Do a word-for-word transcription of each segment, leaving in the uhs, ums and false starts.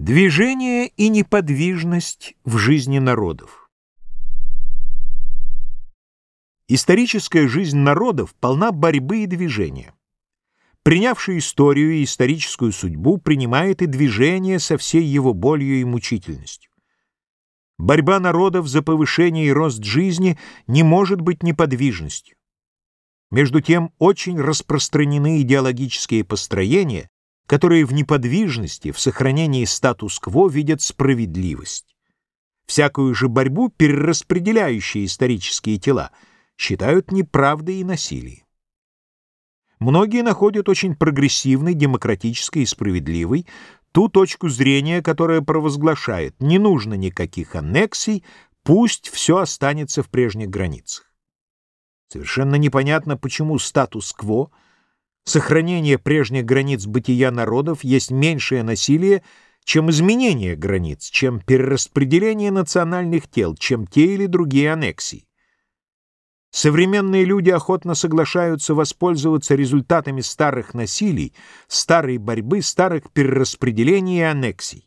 Движение и неподвижность в жизни народов. Историческая жизнь народов полна борьбы и движения. Принявший историю и историческую судьбу, принимает и движение со всей его болью и мучительностью. Борьба народов за повышение и рост жизни не может быть неподвижностью. Между тем, очень распространены идеологические построения, которые в неподвижности, в сохранении статус-кво видят справедливость. Всякую же борьбу, перераспределяющие исторические тела, считают неправдой и насилием. Многие находят очень прогрессивной, демократической и справедливой ту точку зрения, которая провозглашает: не нужно никаких аннексий, пусть все останется в прежних границах. Совершенно непонятно, почему статус-кво, сохранение прежних границ бытия народов, есть меньшее насилие, чем изменение границ, чем перераспределение национальных тел, чем те или другие аннексии. Современные люди охотно соглашаются воспользоваться результатами старых насилий, старой борьбы, старых перераспределений и аннексий.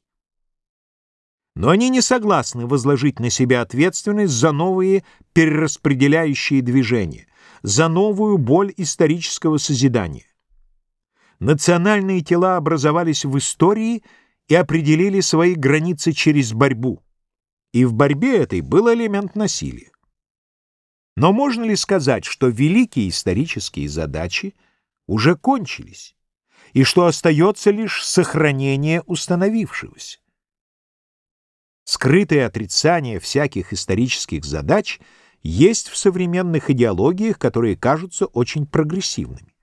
Но они не согласны возложить на себя ответственность за новые перераспределяющие движения, за новую боль исторического созидания. Национальные тела образовались в истории и определили свои границы через борьбу. И в борьбе этой был элемент насилия. Но можно ли сказать, что великие исторические задачи уже кончились, и что остается лишь сохранение установившегося? Скрытое отрицание всяких исторических задач есть в современных идеологиях, которые кажутся очень прогрессивными.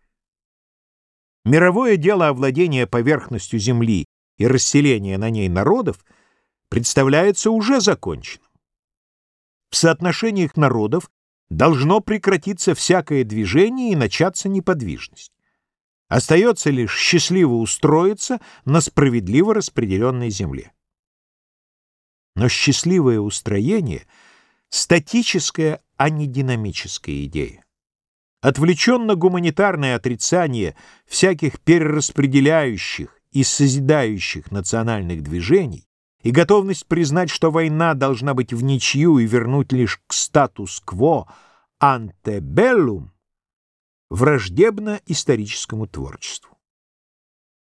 Мировое дело овладения поверхностью Земли и расселения на ней народов представляется уже законченным. В соотношениях народов должно прекратиться всякое движение и начаться неподвижность. Остается лишь счастливо устроиться на справедливо распределенной земле. Но счастливое устроение — статическая, а не динамическая идея. Отвлеченно-гуманитарное отрицание всяких перераспределяющих и созидающих национальных движений и готовность признать, что война должна быть в ничью и вернуть лишь к статус-кво антебеллум, враждебно историческому творчеству.